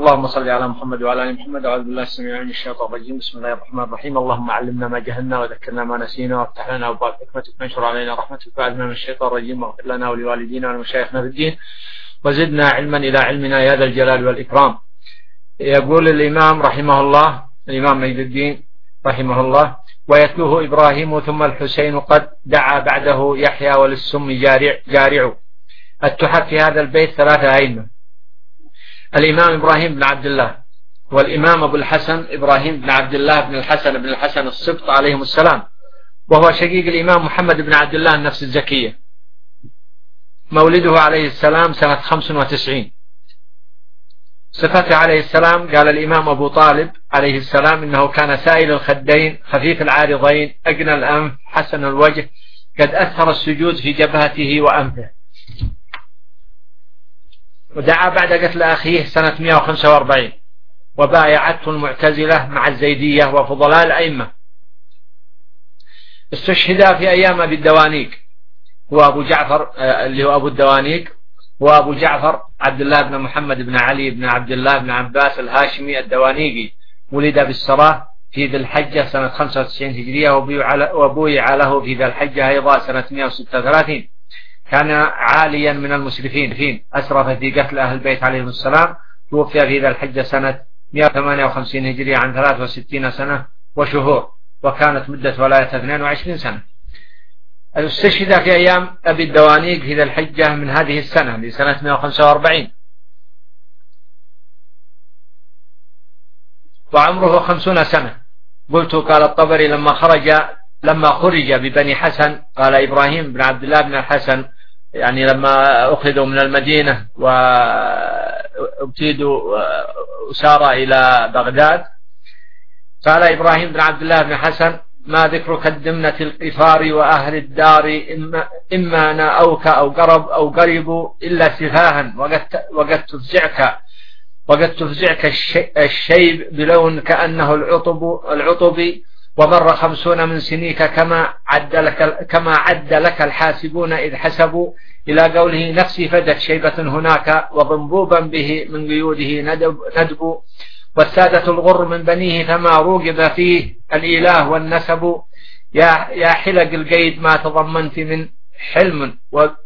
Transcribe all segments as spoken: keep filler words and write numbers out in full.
اللهم صل على محمد وعلى ال محمد. أعوذ بالله السميع العليم من الشيطان الرجيم. بسم الله الرحمن الرحيم. اللهم علمنا ما جهلنا وذكرنا ما نسينا وافتح لنا أبواب حكمتك وانشر علينا رحمتك وأعذنا من الشيطان الرجيم واغفر لنا ولوالدينا ولمشايخنا في الدين وزدنا علما إلى علمنا يا ذا الجلال والإكرام. يقول الإمام رحمه الله الإمام مجد الدين رحمه الله: ويتلوه إبراهيم ثم الحسين قد دعا بعده يحيى وللسم جارع, جارع. التحف في هذا البيت ثلاثة أئمة: الإمام إبراهيم بن عبد الله، والإمام أبو الحسن إبراهيم بن عبد الله بن الحسن بن الحسن السبط عليهم السلام، وهو شقيق الإمام محمد بن عبد الله النفس الزكية، مولده عليه السلام سنة خمس وتسعين. صفته عليه السلام: قال الإمام أبو طالب عليه السلام إنه كان سائل الخدين خفيف العارضين أجنى الأنف حسن الوجه قد أثر السجود في جبهته وأنفه. ودعا بعد قتل أخيه سنة مئة وخمسة وأربعين، وبايعته المعتزلة مع الزيدية وفضلاء الأئمة. استشهد في أيام أبي الدوانيق، هو أبو جعفر اللي هو أبو الدوانيق، وأبو جعفر عبد الله بن محمد بن علي بن عبد الله بن عباس الهاشمي الدوانيقي، ولد بالسراة في ذي الحجة سنة خمسة وتسعين هجرية، وبويع له في ذي الحجة أيضا سنة مئة وستة وثلاثين. كان عاليا من المسرفين فين أسرف في قتل أهل البيت عليهم السلام. توفي في ذي الحجة سنة مئة وثمانية وخمسين هجرية عن ثلاث وستين سنة وشهور، وكانت مدة ولاية اثنين وعشرين سنة. استشهد في أيام أبي الدوانيق في ذي الحجة من هذه السنة لسنة مئة وخمسة وأربعين، وعمره خمسون سنة. قلت قال الطبري لما خرج لما خرج ببني حسن، قال إبراهيم بن عبد الله بن الحسن، يعني لما أخذوا من المدينة وابتدوا وسار إلى بغداد، قال إبراهيم بن عبد الله بن حسن: ما ذكرك الدمنة القفار وأهل الدار إما, إما ناؤك أو قرب أو قربوا إلا سفاها، وقد تفزعك وقد تفزعك الشيب بلون كأنه العطب العطب ومر خمسون من سنيك كما عد لك كما عد لك الحاسبون إذ حسبوا، إلى قوله: نفسي فدت شيبة هناك وضنبوبا به من قيوده ندب, ندب والسادة الغر من بنيه فما روغب فيه الإله والنسب. يا, يا حلق القيد ما تضمنت من حلم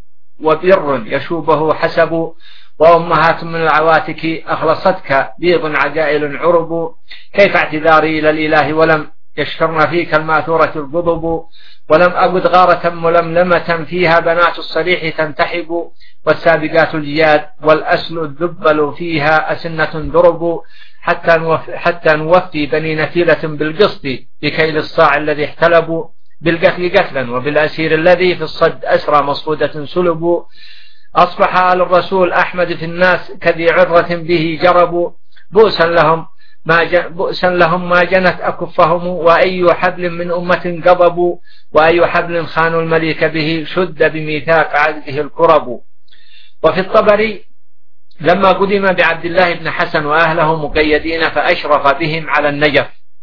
وبر يشوبه حسب، وأمهات من العواتك أخلصتك بيض عجائل عرب، كيف اعتذاري إلى الإله ولم يشكرن فيك الماثورة الغضب، ولم أجد غارة ململمة فيها بنات الصريح تنتحب، والسابقات الجياد والأسل الذبل فيها أسنة درب، حتى حتى نوفي بني نتيلة بالقسط بكيل الصاع الذي احتلبوا، بالقتل قتلا وبالأسير الذي في الصد أسرى مصفودة سلبوا. أصبح آل الرسول أحمد في الناس كذي عرة به جربوا، بؤسا لهم ما بؤسا لهم ما جنت أكفهم، وأي حبل من أمة قضبوا، وأي حبل خانوا المليك به شد بميثاق عهده الكرب. وفي الطبري: لما قدم بعبد الله بن حسن وأهله مقيدين فأشرف بهم على النجف،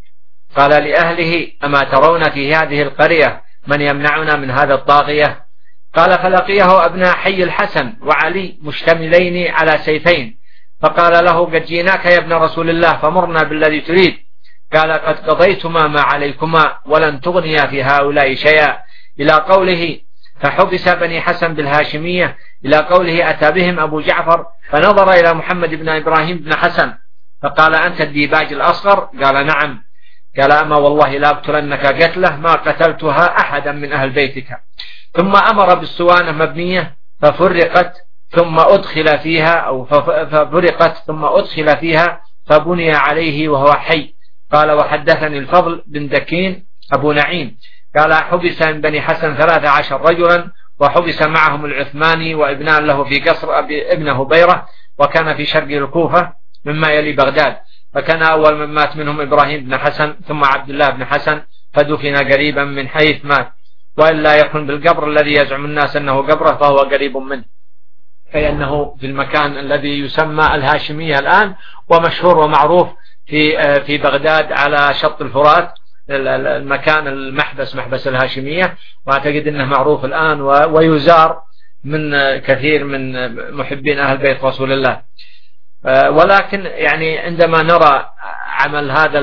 قال لأهله: أما ترون في هذه القرية من يمنعنا من هذا الطاغية؟ قال: فلقيه أبناء حي الحسن وعلي مشتملين على سيفين، فقال له: قد جيناك يا ابن رسول الله فمرنا بالذي تريد. قال: قد قضيتما ما عليكما ولن تغنيا في هؤلاء شيئا، إلى قوله: فحبس بني حسن بالهاشمية، إلى قوله: أتى بهم أبو جعفر فنظر إلى محمد بن إبراهيم بن حسن فقال: أنت الديباج الأصغر؟ قال: نعم. قال: أما والله لا أقتلنك قتله ما قتلتها أحدا من أهل بيتك. ثم أمر بالسوانة مبنية ففرقت ثم أدخل فيها أو ففرقت ثم أدخل فيها فبني عليه وهو حي. قال: وحدثني الفضل بن دكين أبو نعيم قال: حبس من بني حسن ثلاثة عشر رجلا، وحبس معهم العثماني وابنان له في قصر ابن هبيرة، وكان في شرق الكوفة مما يلي بغداد، فكان أول من مات منهم إبراهيم بن حسن ثم عبد الله بن حسن، فدفن قريبا من حيث مات، وإلا يكون بالقبر الذي يزعم الناس أنه قبره فهو قريب منه، فإنه في المكان الذي يسمى الهاشمية الآن، ومشهور ومعروف في في بغداد على شط الفرات، المكان المحبس محبس الهاشمية، وأعتقد أنه معروف الآن ويزار من كثير من محبين أهل بيت رسول الله. ولكن يعني عندما نرى عمل هذا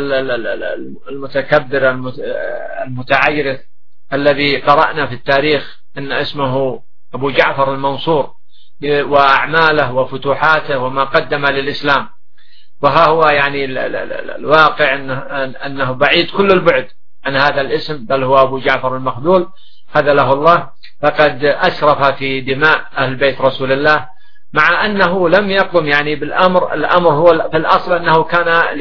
المتكبر المتعيرث الذي قرأنا في التاريخ أن اسمه أبو جعفر المنصور وأعماله وفتوحاته وما قدم للإسلام، وها هو يعني الواقع أنه بعيد كل البعد عن هذا الاسم، بل هو أبو جعفر المخذول خذله الله، فقد أسرف في دماء أهل بيت رسول الله، مع أنه لم يقم يعني بالأمر. الأمر هو في الأصل أنه كان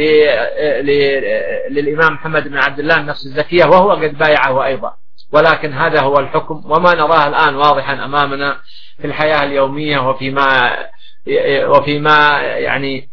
للإمام محمد بن عبد الله النفس الزكية وهو قد بايعه أيضا، ولكن هذا هو الحكم وما نراه الآن واضحا أمامنا في الحياة اليومية وفيما وفيما يعني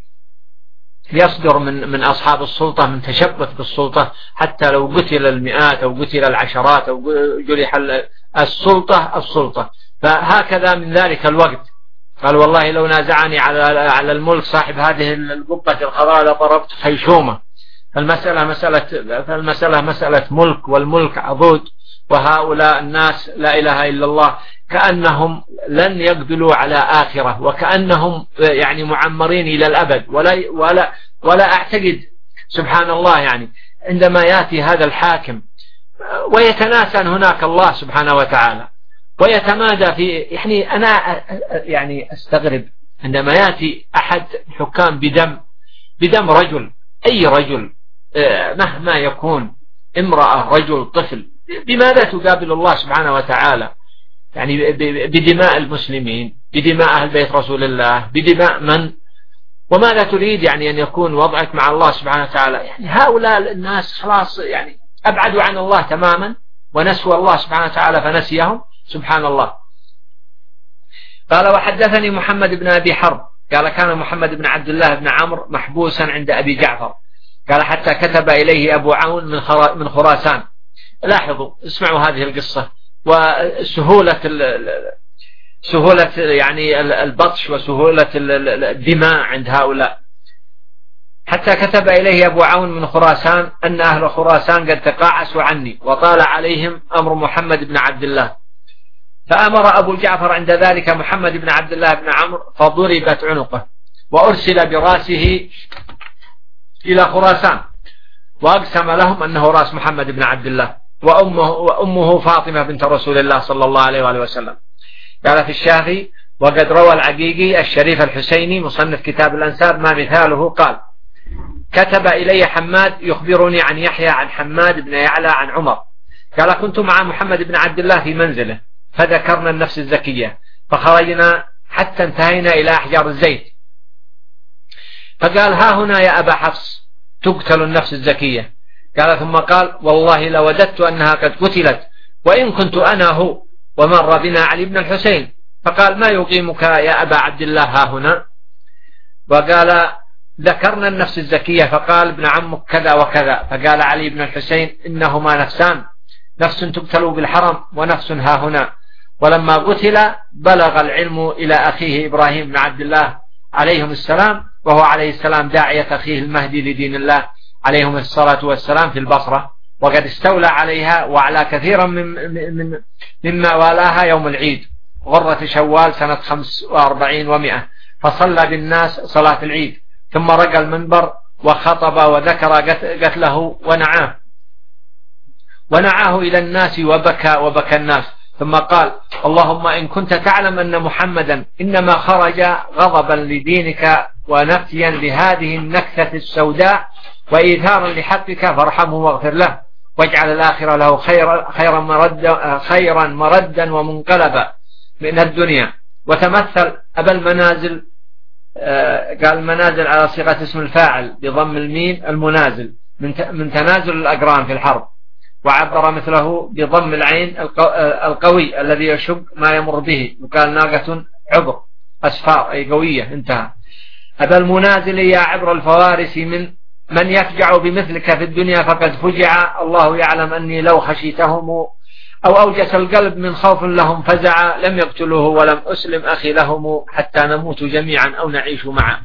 يصدر من من أصحاب السلطة من تشبث بالسلطة، حتى لو قتل المئات أو قتل العشرات أو جرح السلطة السلطة. فهكذا من ذلك الوقت قال والله لو نازعني على على الملك صاحب هذه القبة الخضراء لضربت خيشومه. فالمسألة مسألة فالمسألة مسألة ملك، والملك عضود، وهؤلاء الناس لا إله إلا الله كأنهم لن يقبلوا على آخرة، وكأنهم يعني معمرين إلى الأبد، ولا ولا ولا أعتقد سبحان الله يعني عندما يأتي هذا الحاكم ويتناسى هناك الله سبحانه وتعالى ويتمادى في يعني أنا يعني أستغرب عندما يأتي أحد الحكام بدم بدم رجل، أي رجل مهما يكون، امرأة رجل طفل، بماذا تقابل الله سبحانه وتعالى؟ يعني بدماء المسلمين، بدماء أهل بيت رسول الله، بدماء من؟ وماذا تريد يعني أن يكون وضعك مع الله سبحانه وتعالى؟ يعني هؤلاء الناس خلاص يعني أبعدوا عن الله تماما ونسوا الله سبحانه وتعالى فنسيهم سبحان الله. قال وحدثني محمد بن أبي حرب قال كان محمد بن عبد الله بن عمرو محبوسا عند أبي جعفر، قال حتى كتب إليه أبو عون من خراسان. لاحظوا اسمعوا هذه القصة وسهولة سهولة يعني البطش وسهولة الدماء عند هؤلاء. حتى كتب إليه أبو عون من خراسان أن أهل خراسان قد تقاعسوا عني وطال عليهم أمر محمد بن عبد الله، فأمر أبو جعفر عند ذلك محمد بن عبد الله بن عمرو فضربت عنقه وأرسل براسه إلى خراسان، وأقسم لهم أنه رأس محمد بن عبد الله وأمه, وأمه فاطمة بنت رسول الله صلى الله عليه وآله وسلم. قال في الشافعي وقد روى العقيقي الشريف الحسيني مصنف كتاب الأنساب ما مثاله قال كتب إلي حماد يخبرني عن يحيى عن حماد بن يعلى عن عمر قال كنت مع محمد بن عبد الله في منزله فذكرنا النفس الزكية فخرجنا حتى انتهينا إلى أحجار الزيت، فقال ها هنا يا أبا حفص تقتل النفس الزكية. قال ثم قال والله لوددت أنها قد قتلت وإن كنت أنا هو. ومر بنا علي بن الحسين فقال ما يقيمك يا أبا عبد الله ها هنا؟ وقال ذكرنا النفس الزكية فقال ابن عمك كذا وكذا. فقال علي بن الحسين إنهما نفسان، نفس تقتل بالحرم ونفس ها هنا. ولما قتل بلغ العلم إلى أخيه إبراهيم بن عبد الله عليهم السلام، وهو عليه السلام داعية أخيه المهدي لدين الله عليهم الصلاة والسلام في البصرة، وقد استولى عليها وعلى كثيرا من من مما والاها يوم العيد غرة شوال سنة خمس وأربعين ومئة، فصلى بالناس صلاة العيد ثم رقى المنبر وخطب وذكر قتله ونعاه ونعاه إلى الناس وبكى وبكى الناس، ثم قال اللهم إن كنت تعلم أن محمدا إنما خرج غضبا لدينك ونفيا لهذه النكثة السوداء وإيثارا لحقك فارحمه واغفر له واجعل الآخرة له خيرا خيرا مردا خيرا مردا ومنقلبا من الدنيا. وتمثل أبا المنازل، قال المنازل على صيغة اسم الفاعل بضم الميم المنازل من تنازل الأقران في الحرب، وعبر مثله بضم العين القوي الذي يشق ما يمر به، وقال ناقة عبر أسفار أي قوية انتهى. أبا المنازل يا عبر الفوارس من من يفجع بمثلك في الدنيا فقد فجع، الله يعلم أني لو خشيتهم أو أوجس القلب من خوف لهم فزع لم يقتلوه ولم أسلم أخي لهم حتى نموت جميعا أو نعيش معا.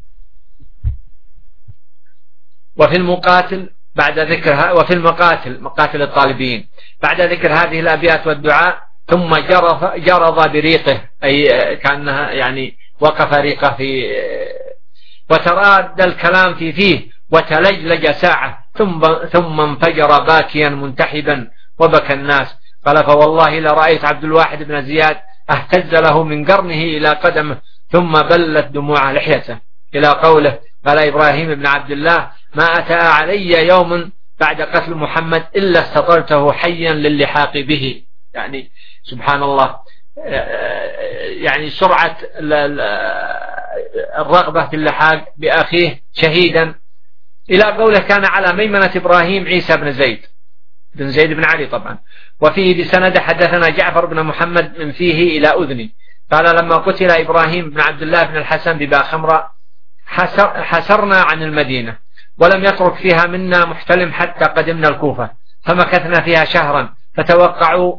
وفي المقاتل بعد ذكرها وفي المقاتل مقاتل الطالبين بعد ذكر هذه الأبيات والدعاء ثم جرف جرض بريقه أي كأنها يعني وقف ريقه في وتراد الكلام في فيه وتلجلج ساعة ثم ثم انفجر باكيا منتحبا وبكى الناس. قال فوالله لرأيت عبد الواحد بن زياد اهتز له من قرنه إلى قدمه ثم بلت دموع لحيته، إلى قوله قال إبراهيم بن عبد الله ما أتى علي يوم بعد قتل محمد إلا استطرته حيا للحاق به. يعني سبحان الله، يعني سرعة الرغبة في اللحاق بأخيه شهيدا، إلى قوله كان على ميمنة إبراهيم عيسى بن زيد بن زيد بن علي طبعا. وفيه بسند حدثنا جعفر بن محمد من فيه إلى أذني قال لما قتل إبراهيم بن عبد الله بن الحسن ببا خمرة حسر حسرنا عن المدينة ولم يترك فيها منا محتلم حتى قدمنا الكوفة فمكثنا فيها شهرا فتوقعوا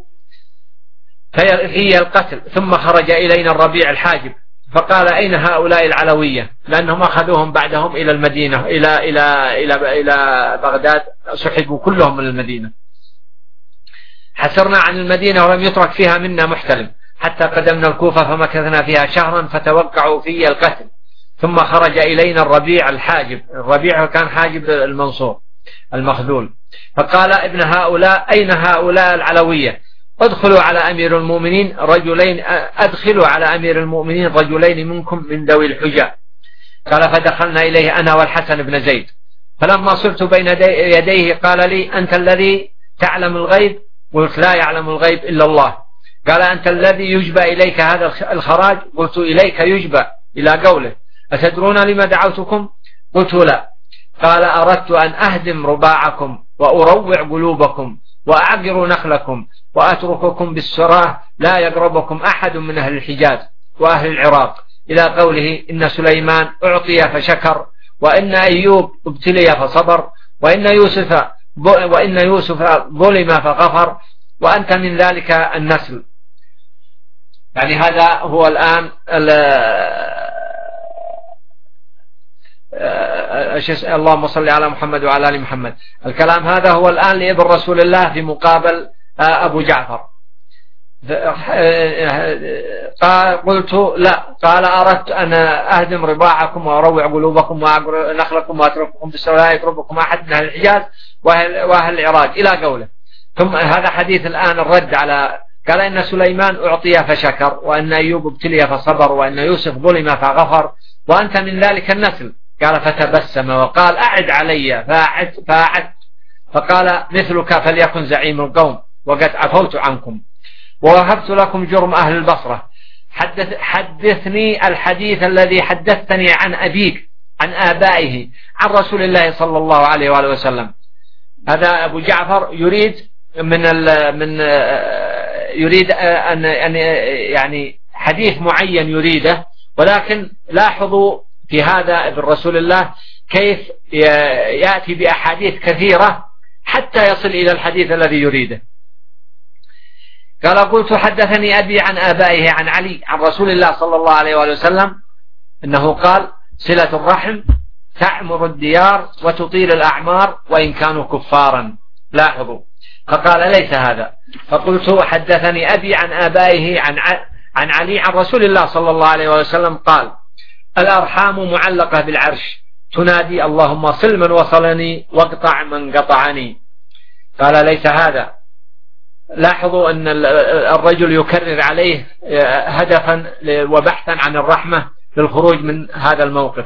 في القتل، ثم خرج إلينا الربيع الحاجب فقال أين هؤلاء العلوية، لأنهم أخذوهم بعدهم إلى المدينة إلى إلى إلى إلى بغداد، سحبوا كلهم من المدينة. حسرنا عن المدينة ولم يترك فيها منا محتلم حتى قدمنا الكوفة فمكثنا فيها شهرا فتوقعوا في القتل، ثم خرج إلينا الربيع الحاجب، الربيع كان حاجب المنصور المخذول، فقال ابن هؤلاء أين هؤلاء العلوية، ادخلوا على أمير المؤمنين رجلين أدخلوا على أمير المؤمنين رجلين منكم من ذوي الحجة. قال فدخلنا إليه أنا والحسن بن زيد، فلما صرت بين يديه قال لي أنت الذي تعلم الغيب؟ قلت لا يعلم الغيب إلا الله. قال أنت الذي يجبى إليك هذا الخراج؟ قلت إليك يجبى، إلى قوله أتدرون لما دعوتكم؟ قلت لا. قال أردت أن أهدم رباعكم وأروع قلوبكم وأعقر نخلكم وأترككم بالسراه لا يقربكم أحد من أهل الحجاز وأهل العراق، إلى قوله إن سليمان أعطي فشكر وإن أيوب ابتلي فصبر وإن يوسف وإن يوسف ظلم فغفر وأنت من ذلك النسل. يعني هذا هو الآن اللهم صل على محمد وعلى آل محمد. الكلام هذا هو الآن لابن رسول الله في مقابل أبو جعفر. قلت لا. قال أردت أن أهدم رباعكم وأروع قلوبكم وأعقر نخلكم وأترككم بالسراء يترككم أحد من أهل الحجاز وأهل العراق، إلى قوله. ثم هذا حديث الآن الرد على قال إن سليمان أعطي فشكر وإن أيوب ابتلي فصبر وإن يوسف ظلم فغفر وأنت من ذلك النسل. قال فتبسم وقال أعد علي فأعد فأعد فقال مثلك فليكن زعيم القوم وقد عفوت عنكم ووهبت لكم جرم أهل البصرة. حدث حدثني الحديث الذي حدثتني عن أبيك عن آبائه عن رسول الله صلى الله عليه وآله وسلم. هذا أبو جعفر يريد من من يريد أن يعني حديث معين يريده، ولكن لاحظوا في هذا ابن رسول الله كيف يأتي بأحاديث كثيرة حتى يصل إلى الحديث الذي يريده. قال قلت حدثني أبي عن آبائه عن علي عن رسول الله صلى الله عليه وآله وسلم أنه قال صلة الرحم تعمر الديار وتطيل الأعمار وإن كانوا كفارا. لاحظوا. فقال ليس هذا. فقلت حدثني أبي عن آبائه عن عن علي عن رسول الله صلى الله عليه وسلم قال الأرحام معلقة بالعرش تنادي اللهم صل من وصلني واقطع من قطعني. قال ليس هذا. لاحظوا أن الرجل يكرر عليه هدفا وبحثا عن الرحمة للخروج من هذا الموقف.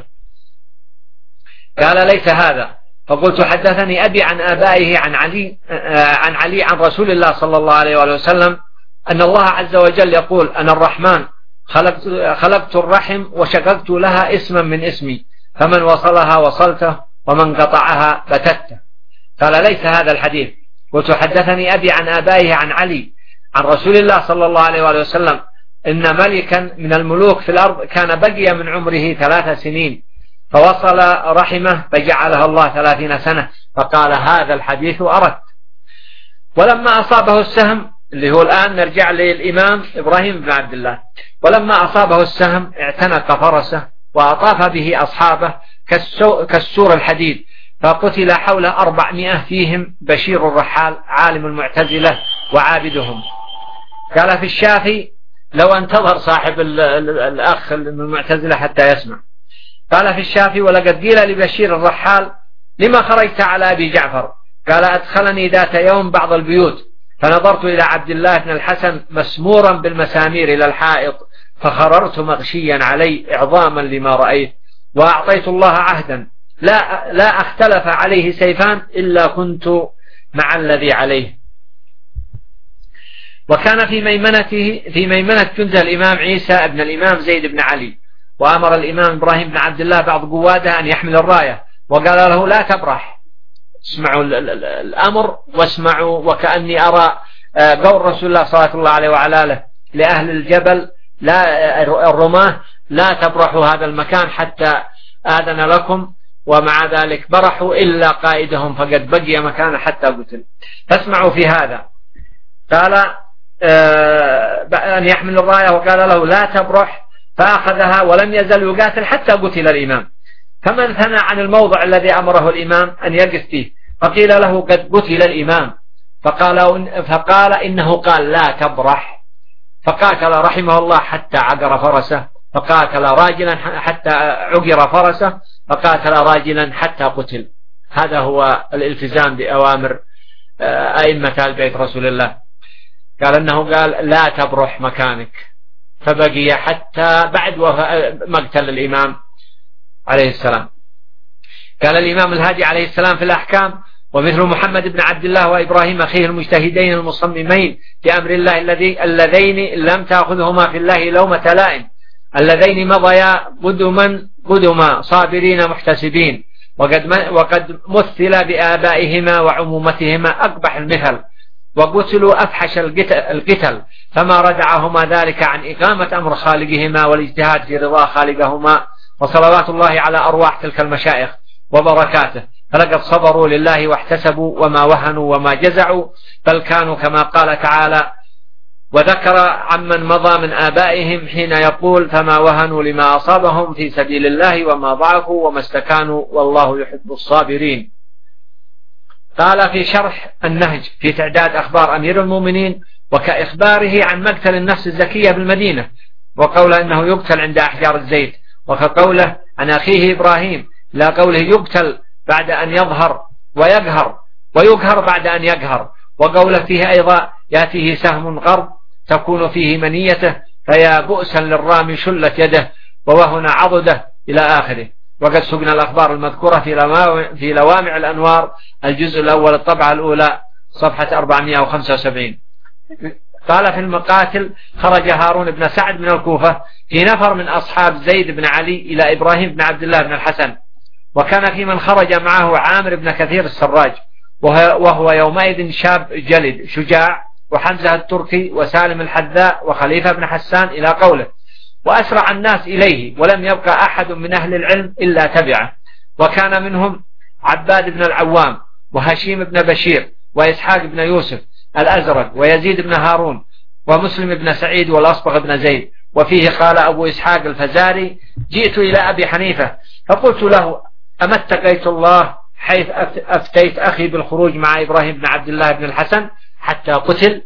قال ليس هذا. فقلت حدثني أبي عن آبائه عن علي عن علي عن رسول الله صلى الله عليه وسلم أن الله عز وجل يقول أنا الرحمن خلقت, خلقت الرحم وشققت لها اسما من اسمي فمن وصلها وصلته ومن قطعها بتته. قال ليس هذا الحديث. قلت حدثني أبي عن آبائه عن علي عن رسول الله صلى الله عليه وسلم إن ملكا من الملوك في الأرض كان بقي من عمره ثلاث سنين فوصل رحمه فجعلها الله ثلاثين سنة. فقال هذا الحديث أردت. ولما أصابه السهم اللي هو الآن نرجع للإمام إبراهيم بن عبد الله. ولما أصابه السهم اعتنق فرسه وأطاف به أصحابه كالسور الحديد فقتل حول أربعمائة فيهم بشير الرحال عالم المعتزلة وعابدهم. قال في الشافي لو انتظر صاحب الأخ المعتزلة حتى يسمع. قال في الشافي: ولقد قيل لبشير الرحال: لما خرجت على أبي جعفر؟ قال: أدخلني ذات يوم بعض البيوت فنظرت إلى عبد الله بن الحسن مسمورا بالمسامير إلى الحائط، فخررت مغشيا علي إعظاما لما رأيت، وأعطيت الله عهدا لا, لا أختلف عليه سيفان إلا كنت مع الذي عليه. وكان في ميمنته في ميمنة جنده الإمام عيسى بن الإمام زيد بن علي، وأمر الإمام إبراهيم بن عبد الله بعض قواده أن يحمل الراية، وقال له: لا تبرح. اسمعوا الأمر واسمعوا، وكأني أرى قول رسول الله صلى الله عليه وعلى آله لأهل الجبل لا الرماه: لا تبرحوا هذا المكان حتى آذن لكم. ومع ذلك برحوا إلا قائدهم فقد بقي مكانه حتى قتل. فاسمعوا في هذا. قال أن يحمل الراية، وقال له: لا تبرح، فأخذها ولم يزل يقاتل حتى قتل الإمام. فمن ثنى عن الموضع الذي أمره الإمام أن يقف فيه، فقيل له: قد قتل الإمام، فقال, فقال إنه قال: لا تبرح. فقاتل رحمه الله حتى عقر فرسه، فقاتل راجلا حتى عقر فرسه، فقاتل راجلا حتى قتل. هذا هو الالتزام بأوامر أئمة آل بيت رسول الله. قال أنه قال: لا تبرح مكانك، فبقي حتى بعد مقتل الإمام عليه السلام. قال الإمام الهادي عليه السلام في الأحكام: ومثل محمد بن عبد الله وإبراهيم أخيه المجتهدين المصممين في أمر الله الذي اللذين لم تأخذهما في الله لومة لائم، اللذين مضيا قدما قدما صابرين محتسبين، وقد وقد مثل بآبائهما وعمومتهما أقبح المثل، وقتلوا أفحش القتل، فما ردعهما ذلك عن إقامة أمر خالقهما والاجتهاد في رضا خالقهما. وصلوات الله على أرواح تلك المشايخ وبركاته، فلقد صبروا لله واحتسبوا وما وهنوا وما جزعوا، بل كانوا كما قال تعالى: وذكر عمن مضى من آبائهم حين يقول: فما وهنوا لما أصابهم في سبيل الله وما ضعفوا وما استكانوا والله يحب الصابرين. قال في شرح النهج في تعداد أخبار أمير المؤمنين وكإخباره عن مقتل النفس الزكية بالمدينة، وقوله إنه يقتل عند أحجار الزيت، وكقوله عن أخيه إبراهيم لا قوله يقتل بعد أن يظهر ويقهر ويقهر بعد أن يقهر، وقوله فيه أيضا يأتيه سهم غرب تكون فيه منيته فيا بؤسا للرامي شلت يده ووهن عضده إلى آخره. وقد سقنا الأخبار المذكورة في لوامع الأنوار الجزء الأول الطبعة الأولى صفحة أربعمائة وخمسة وسبعين. قال في المقاتل: خرج هارون بن سعد من الكوفة في نفر من أصحاب زيد بن علي إلى إبراهيم بن عبد الله بن الحسن، وكان في من خرج معه عامر بن كثير السراج، وهو يومئذ شاب جلد شجاع، وحمزة التركي وسالم الحذاء وخليفة بن حسان إلى قوله: وأسرع الناس إليه ولم يبقى أحد من أهل العلم إلا تبعه. وكان منهم عباد بن العوام وهشيم بن بشير وإسحاق بن يوسف الأزرق ويزيد بن هارون ومسلم بن سعيد والأصبغ بن زيد. وفيه قال أبو إسحاق الفزاري: جئت إلى أبي حنيفة فقلت له: أما اتقيت الله حيث أفتيت أخي بالخروج مع إبراهيم بن عبد الله بن الحسن حتى قتل؟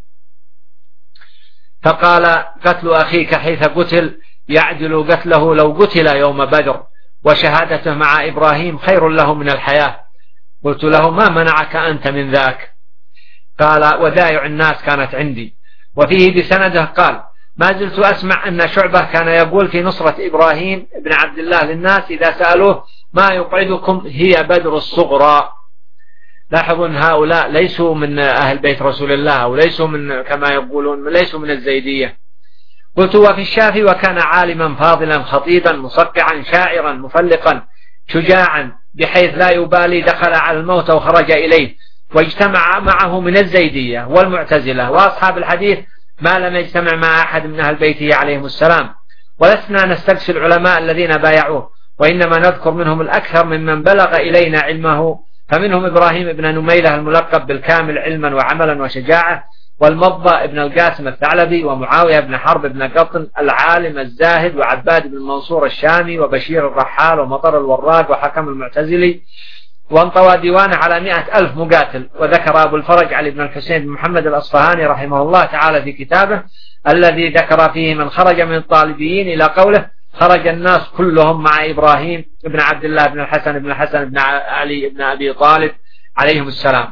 فقال: قتل أخيك حيث قتل يعدل قتله لو قتل يوم بدر، وشهادته مع إبراهيم خير له من الحياة. قلت له: ما منعك أنت من ذاك؟ قال: ودائع الناس كانت عندي. وفيه بسنده قال: ما زلت أسمع أن شعبة كان يقول في نصرة إبراهيم بن عبد الله للناس إذا سألوه: ما يقعدكم؟ هي بدر الصغرى. لاحظوا أن هؤلاء ليسوا من أهل بيت رسول الله، وليسوا من كما يقولون ليسوا من الزيدية. قلت: وفي الشافي: وكان عالما فاضلا خطيبا مصقعا شاعرا مفلقا شجاعا بحيث لا يبالي دخل على الموت وخرج إليه، واجتمع معه من الزيدية والمعتزلة وأصحاب الحديث ما لم يجتمع مع أحد من أهل بيته عليهم السلام. ولسنا نستقصي العلماء الذين بايعوه، وإنما نذكر منهم الأكثر ممن بلغ إلينا علمه، فمنهم إبراهيم بن نميلة الملقب بالكامل علما وعملا وشجاعة، والمضى بن القاسم الثعلبي، ومعاوية بن حرب بن قطن العالم الزاهد، وعباد بن منصور الشامي، وبشير الرحال، ومطر الوراق، وحكم المعتزلي. وانطوى ديوانه على مئة ألف مقاتل. وذكر أبو الفرج علي بن الحسين بن محمد الأصفهاني رحمه الله تعالى في كتابه الذي ذكر فيه من خرج من الطالبيين إلى قوله: خرج الناس كلهم مع إبراهيم بن عبد الله بن الحسن بن الحسن بن علي بن أبي طالب عليهم السلام.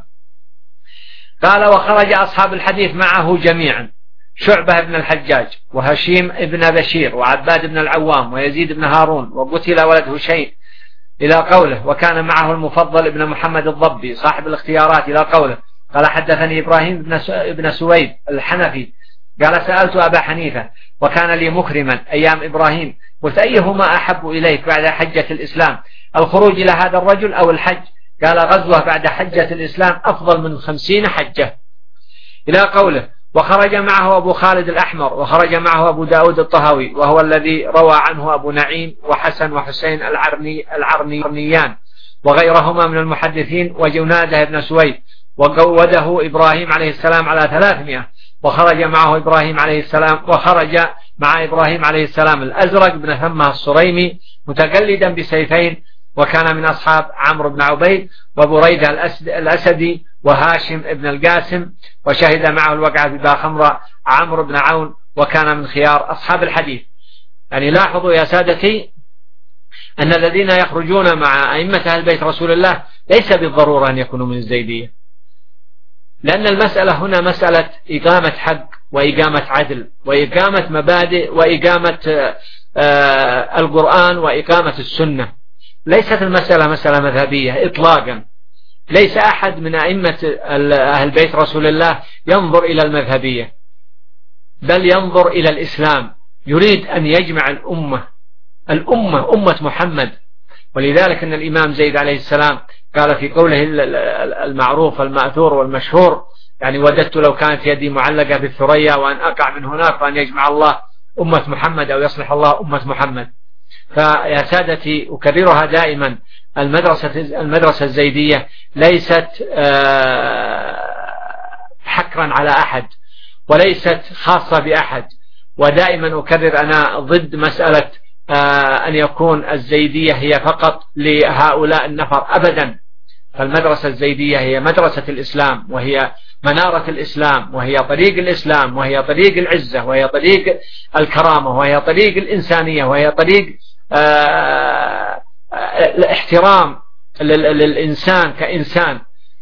قال وخرج أصحاب الحديث معه جميعا: شعبة بن الحجاج، وهشيم بن بشير، وعباد بن العوام، ويزيد بن هارون، وقتل ولد هشيم، إلى قوله: وكان معه المفضل بن محمد الضبي صاحب الاختيارات، إلى قوله. قال حدثني إبراهيم بن سويد الحنفي قال سألت أبا حنيفة وكان لي مكرما أيام إبراهيم، قلت: أيهما أحب إليك بعد حجة الإسلام، الخروج إلى هذا الرجل أو الحج؟ قال: غزوة بعد حجة الإسلام أفضل من خمسين حجة، إلى قوله. وخرج معه أبو خالد الأحمر، وخرج معه أبو داود الطهوي، وهو الذي روى عنه أبو نعيم وحسن وحسين العرني العرنيان وغيرهما من المحدثين، وجناده بن سويد، وقوده إبراهيم عليه السلام على ثلاثمائة. وخرج معه إبراهيم عليه السلام وخرج مع إبراهيم عليه السلام الأزرق بن ثمة الصريمي متقلدا بسيفين، وكان من أصحاب عمرو بن عبيد وبريدة الأسدي وهاشم بن القاسم، وشهد معه الوقعة ببا خمرة عمرو بن عون، وكان من خيار أصحاب الحديث. يعني لاحظوا يا سادتي أن الذين يخرجون مع أئمة أهل بيت رسول الله ليس بالضرورة أن يكونوا من الزيدية، لأن المسألة هنا مسألة إقامة حق وإقامة عدل وإقامة مبادئ وإقامة آه القرآن وإقامة السنة. ليست المسألة مسألة مذهبية إطلاقا. ليس أحد من أئمة أهل بيت رسول الله ينظر إلى المذهبية، بل ينظر إلى الإسلام، يريد أن يجمع الأمة الأمة أمة محمد. ولذلك أن الإمام زيد عليه السلام قال في قوله المعروف المأثور والمشهور: يعني وددت لو كانت يدي معلقة بالثريا وأن أقع من هناك وأن يجمع الله أمة محمد أو يصلح الله أمة محمد. فيا سادتي أكررها دائما، المدرسة المدرسة الزيدية ليست حكرا على أحد وليست خاصة بأحد. ودائما أكرر أنا ضد مسألة أن يكون الزيدية هي فقط لهؤلاء النفر أبدا. فالمدرسة الزيدية هي مدرسة الإسلام، وهي منارة الإسلام، وهي طريق الإسلام، وهي طريق العزة، وهي طريق الكرامة، وهي طريق الإنسانية، وهي طريق آه الاحترام للإنسان كإنسان.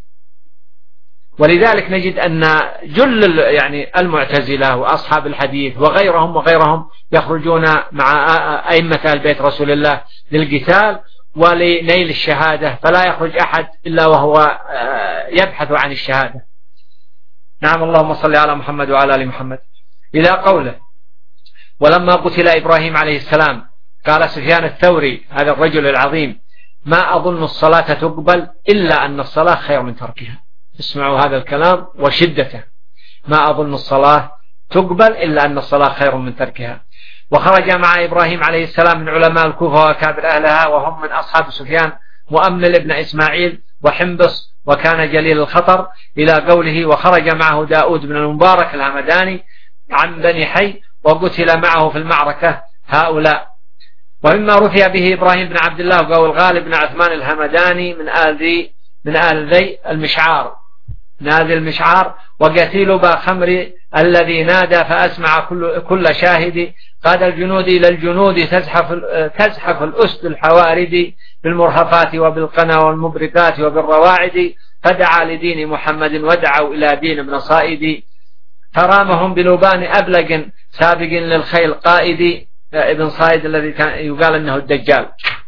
ولذلك نجد أن جل يعني المعتزلة وأصحاب الحديث وغيرهم وغيرهم يخرجون مع أئمة أهل بيت رسول الله للقتال ولنيل الشهادة، فلا يخرج أحد إلا وهو يبحث عن الشهادة. نعم، اللهم صل على محمد وعلى آل محمد، إلى قوله: ولما قتل إبراهيم عليه السلام قال سفيان الثوري هذا الرجل العظيم: ما أظن الصلاة تقبل إلا أن الصلاة خير من تركها. اسمعوا هذا الكلام وشدته: ما أظن الصلاة تقبل إلا أن الصلاة خير من تركها. وخرج مع إبراهيم عليه السلام من علماء الكوفة وكابر أهلها، وهم من أصحاب سفيان مؤمل ابن إسماعيل وحنبس، وكان جليل الخطر، إلى قوله: وخرج معه داود بن المبارك الهمداني عن بني حي، وقتل معه في المعركة هؤلاء. ومما رفع به إبراهيم بن عبد الله وقول الغالب بن عثمان الهمداني من آل ذي من آل ذي المشعار نادي المشعار، وقتيل با خمر الذي نادى فأسمع كل, كل شاهد، قاد الجنود إلى الجنود تزحف, تزحف الأسد الحوارد بالمرهفات وبالقنا والمبركات وبالرواعد، فدعا لدين محمد ودعوا إلى دين ابن صائد، فرامهم بلبان أبلغ سابق للخيل قائد. ابن صائد الذي كان يقال أنه الدجال،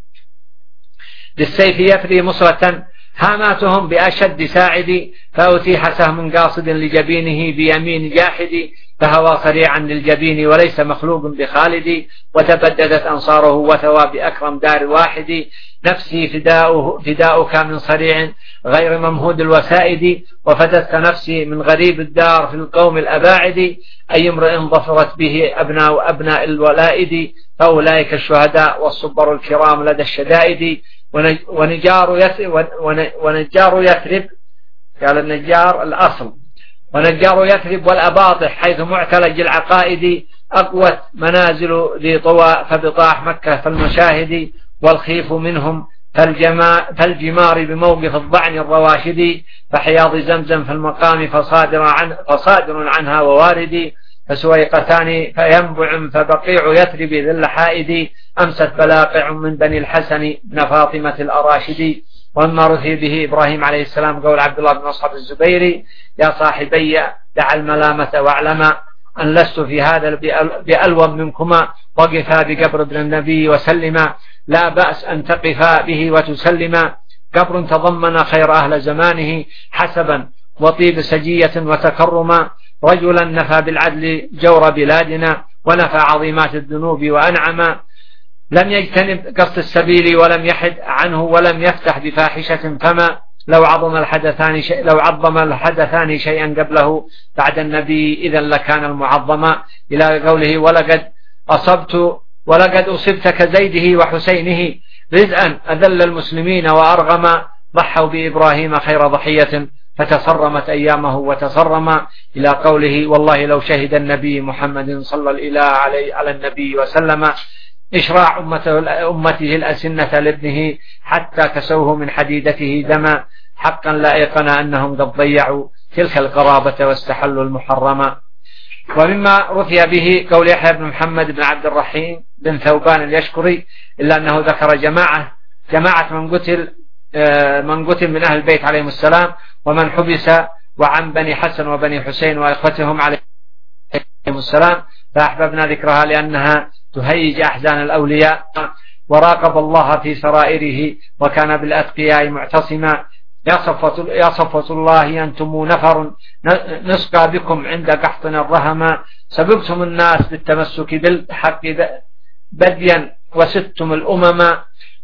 بالسيف يفري مصرة هاماتهم بأشد ساعد، فأتيح سهم قاصد لجبينه بيمين جاحد، فهوى صريعا للجبين وليس مخلوق بخالد، وتبددت أنصاره وثوى بأكرم دار واحد، نفسي فداؤه فداؤك من صريع غير ممهود الوسائد، وفتت نفسي من غريب الدار في القوم الأباعد، أي امرئ ظفرت به أبناء أبناء الولائد، فأولئك الشهداء والصبر الكرام لدى الشدائد. ونجار يثرب ونجار يثرب قال النجار الأصل، ونجار يثرب والأباطح حيث معتلج العقائد، أقوت منازل ذي طوى فبطاح مكة فالمشاهد، والخيف منهم فالجمار بموقف الضعن الرواشد، فحياض زمزم في المقام فصادر, عن فصادر عنها ووارد، فسويقتان فينبع فبقيع يثرب ذي اللحائد أمست بلاقع من بني الحسن بن فاطمة الأراشد. ومما رثي به إبراهيم عليه السلام قول عبد الله بن مصعب الزبيري يا صاحبي دع الملامة واعلما أن لست في هذا بألوم منكما وقفا بقبر ابن النبي وسلما لا بأس أن تقفا به وتسلما قبر تضمن خير أهل زمانه حسبا وطيب سجية وتكرما رجلا نفى بالعدل جور بلادنا ونفى عظيمات الذنوب وأنعما لم يجتنب قصد السبيل ولم يحد عنه ولم يفتح بفاحشة فما لو عظم الحدثان شيء لو عظم الحدثان شيئا قبله بعد النبي إذا لكان المعظما إلى قوله ولقد أصبت ولقد أصبت كزيده وحسينه رزءا أذل المسلمين وأرغما ضحوا بإبراهيم خير ضحية فتصرمت أيامه وتصرما إلى قوله والله لو شهد النبي محمد صلى الإله عليه على النبي وسلم إشراع أمته, أمته الأسنة لابنه حتى كسوه من حديدته دما حقا لائقنا أنهم قد ضيعوا تلك القرابة واستحلوا المحرمة. ومما رثي به قول يحيى بن محمد بن عبد الرحيم بن ثوبان اليشكري إلا أنه ذكر جماعة جماعة من قتل من قتل من أهل البيت عليهم السلام ومن حبس وعن بني حسن وبني حسين وإخوتهم عليهم السلام فأحببنا ذكرها لأنها تهيج أحزان الأولياء وراقب الله في سرائره وكان بالأتقياء معتصما يا صفوة, يا صفوة الله أنتم نفر نسقى بكم عند قحطنا الرهما سببتم الناس بالتمسك بالحق بديا وستم الأمم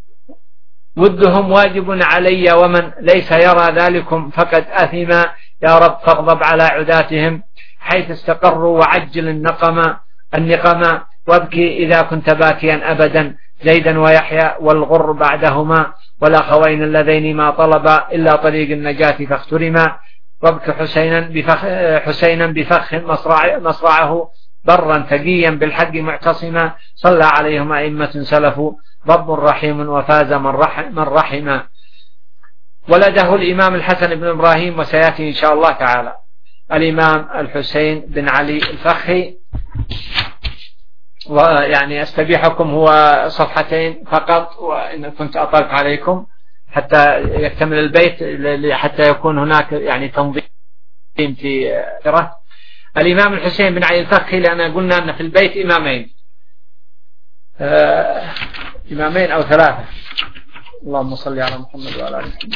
ودهم واجب علي ومن ليس يرى ذلكم فقد أثما يا رب فاغضب على عداتهم حيث استقروا وعجل النقم النقم وابكي إذا كنت باكيا أبدا زيدا ويحيى والغر بعدهما والأخوين اللذين ما طلبا إلا طريق النجاة فاخترما وابك حسينا بفخ, حسينا بفخ مصرع مصرعه برا تقيا بالحق معتصما صلى عليهم أئمة سلفوا رب رحيم وفاز من رحم, من رحم. ولده الإمام الحسن بن إبراهيم وسيأتي إن شاء الله تعالى الإمام الحسين بن علي الفخي ويعني أستبيحكم هو صفحتين فقط وإن كنت أطلت عليكم حتى يكتمل البيت حتى يكون هناك يعني تنظيم في قراءة الإمام الحسين بن علي الفخي لأن قلنا أن في البيت إمامين آه إمامين أو ثلاثة اللهم صل على محمد وعلى آله محمد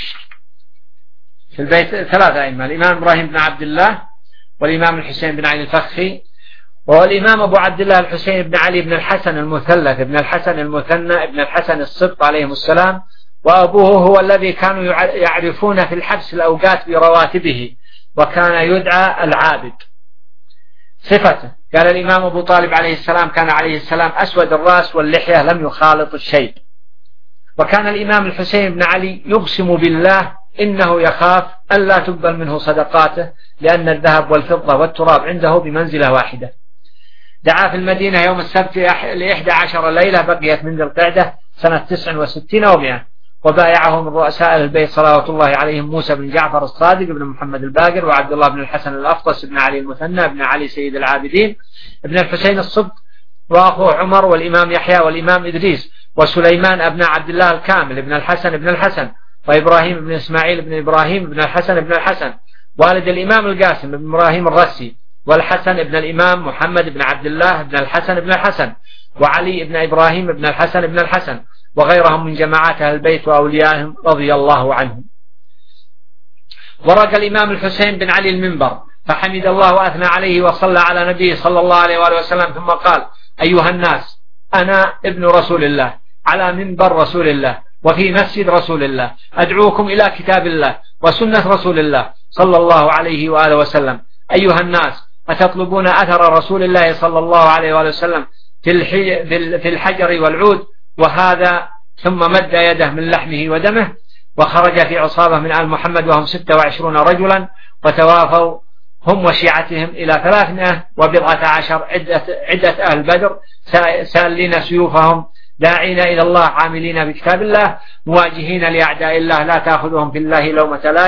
في البيت ثلاثة أئمة الإمام إبراهيم بن عبد الله والإمام الحسين بن علي الفخي والإمام أبو عبد الله الحسين بن علي بن الحسن المثلث ابن الحسن المثنى ابن الحسن السبط عليهم السلام وأبوه هو الذي كانوا يعرفون في الحبس الأوقات برواتبه وكان يدعى العابد. صفته قال الإمام أبو طالب عليه السلام كان عليه السلام أسود الرأس واللحية لم يخالط الشيب. وكان الإمام الحسين بن علي يقسم بالله إنه يخاف ألا تقبل منه صدقاته لأن الذهب والفضة والتراب عنده بمنزلة واحدة. دعا في المدينة يوم السبت لإحدى عشر ليلة بقيت من ذي القعدة سنة تسع وستين ومئة وبايعه من رؤساء البيت صلوات الله عليهم موسى بن جعفر الصادق بن محمد الباقر وعبد الله بن الحسن الأفطس بن علي المثنى بن علي سيد العابدين ابن الحسين الصبط وأخوه عمر والإمام يحيى والإمام إدريس وسليمان ابن عبد الله الكامل ابن الحسن ابن الحسن وإبراهيم بن إسماعيل بن إبراهيم بن الحسن بن الحسن والد الإمام القاسم بن إبراهيم الرسي والحسن ابن الإمام محمد بن عبد الله بن الحسن بن الحسن وعلي بن إبراهيم بن الحسن بن الحسن وغيرهم من جماعات أهل البيت وأوليائهم رضي الله عنهم. ورق الإمام الحسين بن علي المنبر فحمد الله وأثنى عليه وصلى على نبيه صلى الله عليه وآله وسلم ثم قال أيها الناس أنا ابن رسول الله على منبر رسول الله وفي مسجد رسول الله أدعوكم إلى كتاب الله وسنة رسول الله صلى الله عليه وآله وسلم. أيها الناس أتطلبون أثر رسول الله صلى الله عليه وآله وسلم في الحجر والعود وهذا ثم مد يده من لحمه ودمه وخرج في عصابة من آل محمد وهم ستة وعشرون رجلا وتوافوا هم وشيعتهم إلى ثلاثمائة وبضعة عشر عدة, عدة أهل بدر سالين سيوفهم داعين إلى الله عاملين بكتاب الله مواجهين لأعداء الله لا تأخذهم في الله لومة لائم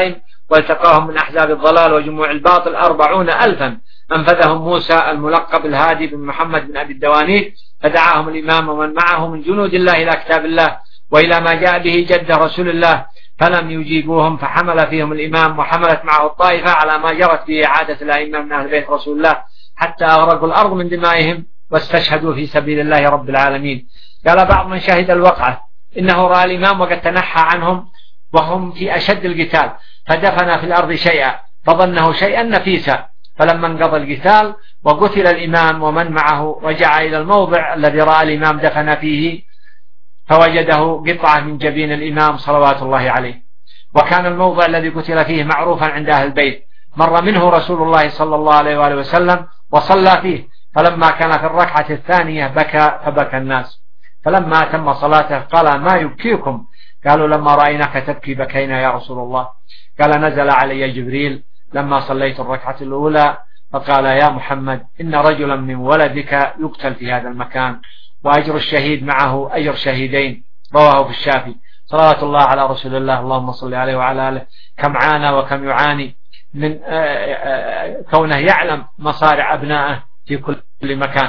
والتقاهم من أحزاب الضلال وجموع الباطل أربعون ألفا، أنفذهم موسى الملقب الهادي بن محمد بن أبي الدوانيك، فدعاهم الإمام ومن معه من جنود الله إلى كتاب الله وإلى ما جاء به جد رسول الله، فلم يجيبوهم، فحمل فيهم الإمام وحملت معه الطائفة على ما جرت به عادة الأئمة من أهل بيت رسول الله، حتى أغرقوا الأرض من دمائهم واستشهدوا في سبيل الله رب العالمين. قال بعض من شهد الوقعة إنه رأى الإمام وقد تنحى عنهم وهم في أشد القتال، فدفن في الأرض شيئا فظنه شيئا نفيسا، فلما انقضى القتال وقتل الإمام ومن معه رجع إلى الموضع الذي رأى الإمام دفن فيه، فوجده قطعة من جبين الإمام صلوات الله عليه، وكان الموضع الذي قتل فيه معروفا عند أهل البيت، مر منه رسول الله صلى الله عليه وآله وسلم وصلى فيه، فلما كان في الركعة الثانية بكى فبكى الناس، فلما تم صلاته قال ما يبكيكم؟ قالوا لما رأيناك تبكي بكينا يا رسول الله. قال نزل علي جبريل لما صليت الركعة الأولى فقال يا محمد إن رجلا من ولدك يقتل في هذا المكان، وأجر الشهيد معه أجر شهيدين، رواه في الشافعي. صلوات الله على رسول الله، اللهم صل عليه وعلى آله. كم عانى وكم يعاني من كونه يعلم مصارع أبنائه في كل مكان.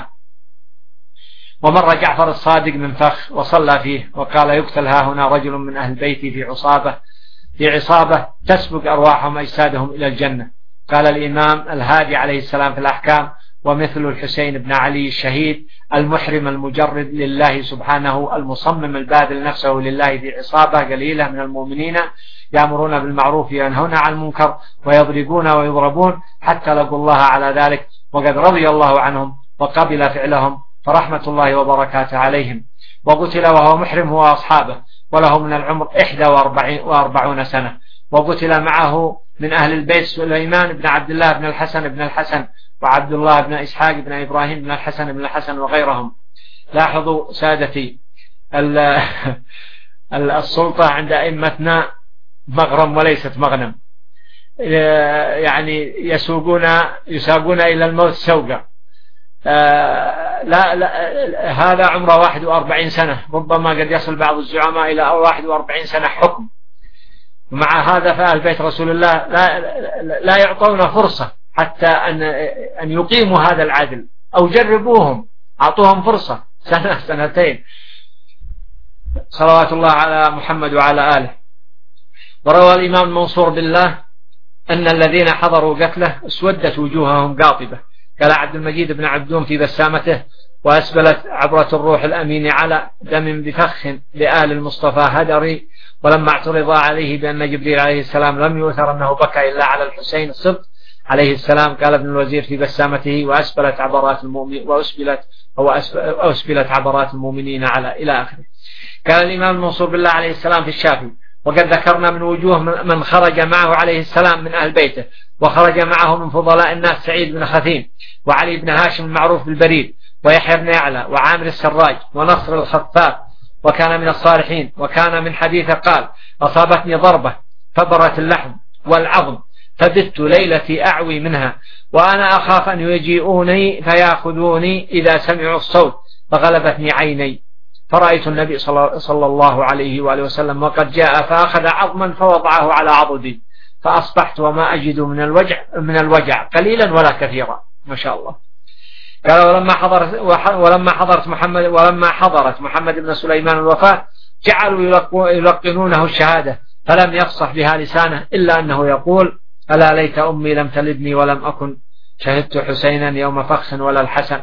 ومر جعفر الصادق من فخ وصلى فيه وقال يقتل ها هنا رجل من أهل بيتي في عصابة في عصابة تسبق أرواحهم أجسادهم إلى الجنة. قال الإمام الهادي عليه السلام في الأحكام ومثل الحسين بن علي الشهيد المحرم المجرد لله سبحانه المصمم الباذل نفسه لله في عصابة قليلة من المؤمنين يأمرون بالمعروف وينهون عن المنكر ويضربون ويضربون حتى لقوا الله على ذلك، وقد رضي الله عنهم وقبل فعلهم فرحمة الله وبركاته عليهم. وقتل وهو محرم هو أصحابه وله من العمر إحدى وأربعون سنة. وقتل معه من أهل البيت سليمان بن عبد الله بن الحسن بن الحسن وعبد الله بن إسحاق بن إبراهيم بن الحسن بن الحسن وغيرهم. لاحظوا سادتي السلطة عند أئمتنا مغرم وليست مغنم، يعني يسوقون يساقون إلى الموت سوقا. لا, لا هذا عمره واحد وأربعين سنة، ربما قد يصل بعض الزعماء إلى واحد وأربعين سنة حكم. ومع هذا فأهل بيت رسول الله لا, لا يعطون فرصة حتى أن أن يقيموا هذا العدل، أو جربوهم أعطوهم فرصة سنة سنتين. صلوات الله على محمد وعلى آله. وروى الإمام المنصور بالله أن الذين حضروا قتله اسودت وجوههم قاطبة. قال عبد المجيد بن عبدون في بسامته وأسبلت عبرة الروح الأمين على دم بفخ لآل المصطفى هدري. ولما اعترض عليه بأن جبريل عليه السلام لم يؤثر أنه بكى إلا على الحسين الصبت عليه السلام، قال ابن الوزير في بسامته وأسبلت عبرات المؤمن وأسبلت أو أسبلت عبرات المؤمنين على إلى آخره. قال الإمام المنصور بالله عليه السلام في الشافعي وقد ذكرنا من وجوه من خرج معه عليه السلام من أهل بيته، وخرج معه من فضلاء الناس سعيد بن خثيم وعلي بن هاشم المعروف بالبريد ويحيى بن يعلى وعامر السراج ونصر الخفاف وكان من الصالحين. وكان من حديثه قال أصابتني ضربة فبرت اللحم والعظم فبت ليلتي أعوي منها وأنا أخاف أن يجيئوني فيأخذوني إذا سمعوا الصوت فغلبتني عيني، فرأيت النبي صلى الله عليه وآله وسلم وقد جاء فأخذ عظما فوضعه على عضدي فأصبحت وما أجد من الوجع من الوجع قليلا ولا كثيرا. ما شاء الله. قال ولما حضرت ولما حضرت محمد ولما حضرت محمد بن سليمان الوفاة جعلوا يلقنونه الشهادة فلم يفصح بها لسانه إلا أنه يقول ألا ليت أمي لم تلدني ولم أكن شهدت حسينا يوم فخس ولا الحسن.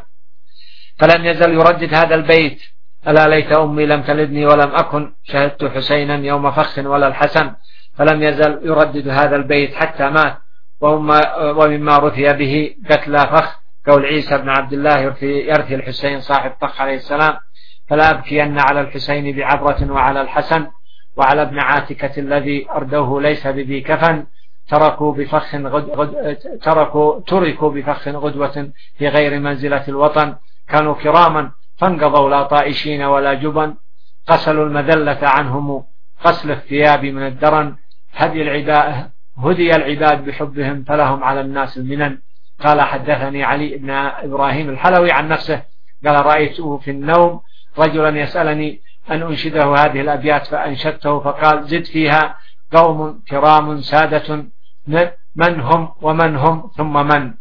فلم يزل يردد هذا البيت ألا ليت أمي لم تلدني ولم أكن شهدت حسينا يوم فخس ولا الحسن. فلم يزل يردد هذا البيت حتى مات. ومما رثي به قتل فخ قول عيسى بن عبد الله يرثي الحسين صاحب فخ عليه السلام فلا أبكين على الحسين بعبرة وعلى الحسن وعلى ابن عاتكة الذي أردوه ليس بذي كفن تركوا بفخ غد غد تركوا تركوا بفخ غدوة في غير منزلة الوطن كانوا كراما فانقضوا لا طائشين ولا جبن غسلوا المذلة عنهم غسل الثياب من الدرن هدي العباد هدي العباد بحبهم فلهم على الناس المنن. قال حدثني علي بن إبراهيم الحلوي عن نفسه قال رأيته في النوم رجلا يسألني أن أنشده هذه الأبيات فأنشدته فقال زد فيها قوم كرام سادة من هم ومن هم ثم من.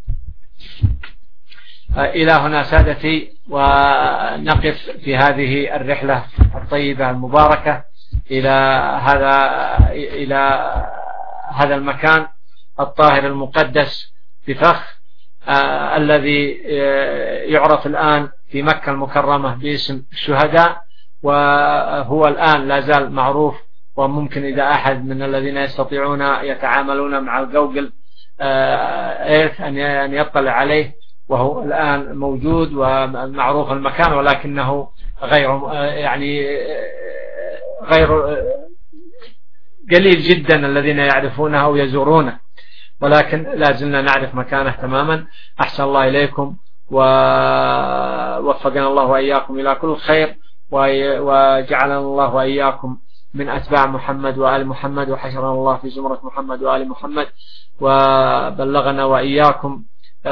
إلى هنا سادتي، ونقف في هذه الرحلة الطيبة المباركة إلى هذا إلى هذا المكان الطاهر المقدس بفخ، آه الذي يعرف الآن في مكة المكرمة باسم الشهداء، وهو الآن لا زال معروف. وممكن إذا أحد من الذين يستطيعون يتعاملون مع الجوجل إيرث أن يطلع عليه، وهو الآن موجود ومعروف المكان، ولكنه غير يعني غير قليل جدا الذين يعرفونه أو يزورونه، ولكن لا زلنا نعرف مكانه تماما. أحسن الله إليكم ووفقنا الله وإياكم إلى كل خير، وجعلنا الله وإياكم من أتباع محمد وآل محمد، وحشرنا الله في زمرة محمد وآل محمد، وبلغنا وإياكم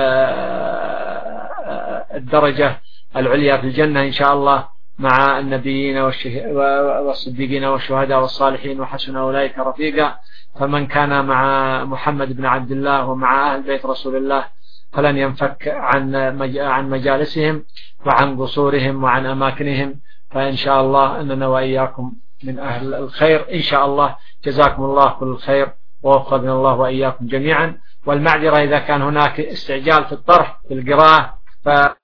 الدرجة العليا في الجنة إن شاء الله مع النبيين والصديقين والشهداء والصالحين، وحسن أولئك رفيقا. فمن كان مع محمد بن عبد الله ومع أهل بيت رسول الله فلن ينفك عن عن مجالسهم وعن قصورهم وعن أماكنهم، فإن شاء الله أننا وإياكم من أهل الخير إن شاء الله. جزاكم الله كل الخير، ووفقنا الله وإياكم جميعا. والمعذرة إذا كان هناك استعجال في الطرح في القراءة ف